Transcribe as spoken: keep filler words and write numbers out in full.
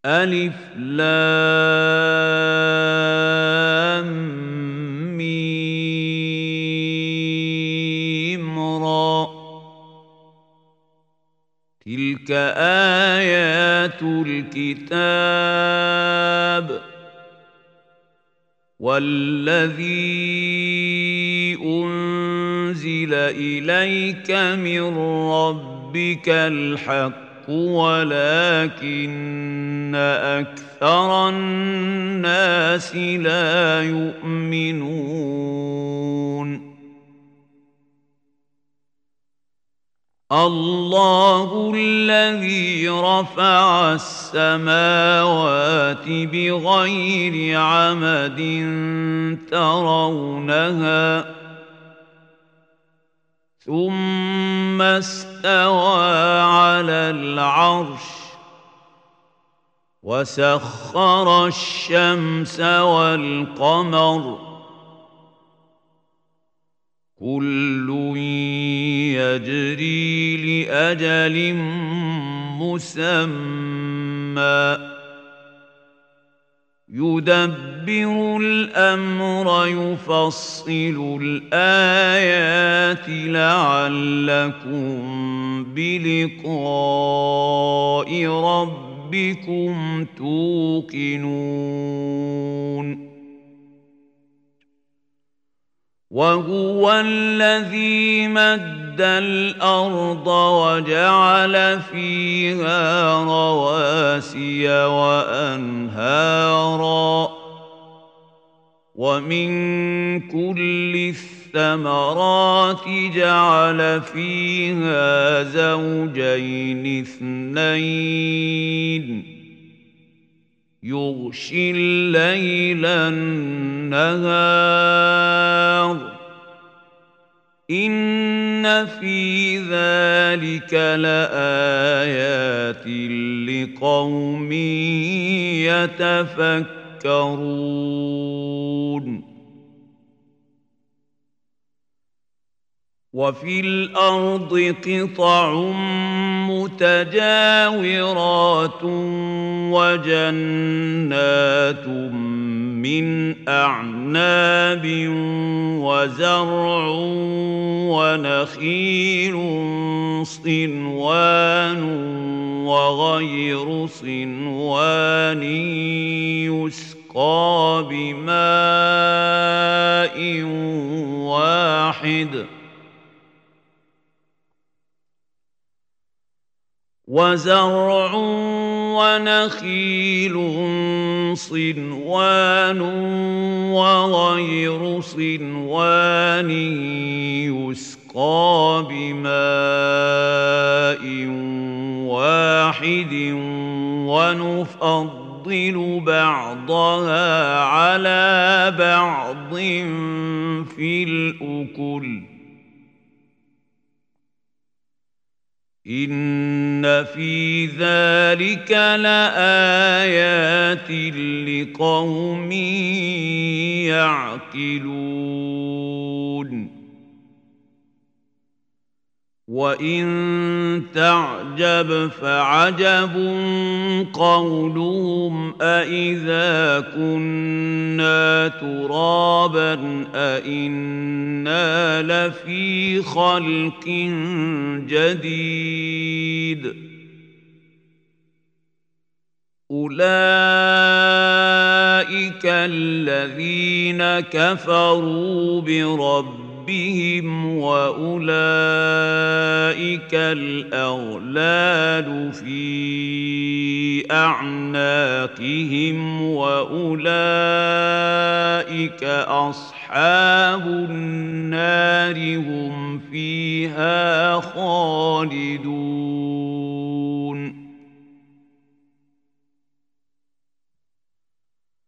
ألف لام ميم را تلك آيات الكتاب والذي أنزل إليك من ربك الحق ولكن أكثر الناس لا يؤمنون الله الذي رفع السماوات بغير عمد ترونها ثم استوى على العرش وسخر الشمس والقمر كل يجري لأجل مسمى يدبر الأمر يفصل الآيات لعلكم بلقاء ربكم توقنون وهو الذي مد الأرض وجعل فيها رواسي وأنهارا ومن كل الثمرات جعل فيها زوجين اثنين يغشي الليل النهار إن في ذلك لآيات لقوم يتفكرون وفي الأرض قطع متجاورات وجنات من أعناب وزرع ونخيل صنوان وغير صنوان يسقى بماء واحد وزرع ونخيل صنوان وغير صنوان يسقى بماء واحد ونفضل بعضها على بعض في الأكل إن في ذلك لآيات لقوم يعقلون وإن تعجب فعجب قولهم أإذا كنا ترابا أإنا لفي خلق جديد أولئك الذين كفروا بربهم بهم وأولئك الأغلال في أعناقهم وأولئك أصحاب النار هم فيها خالدون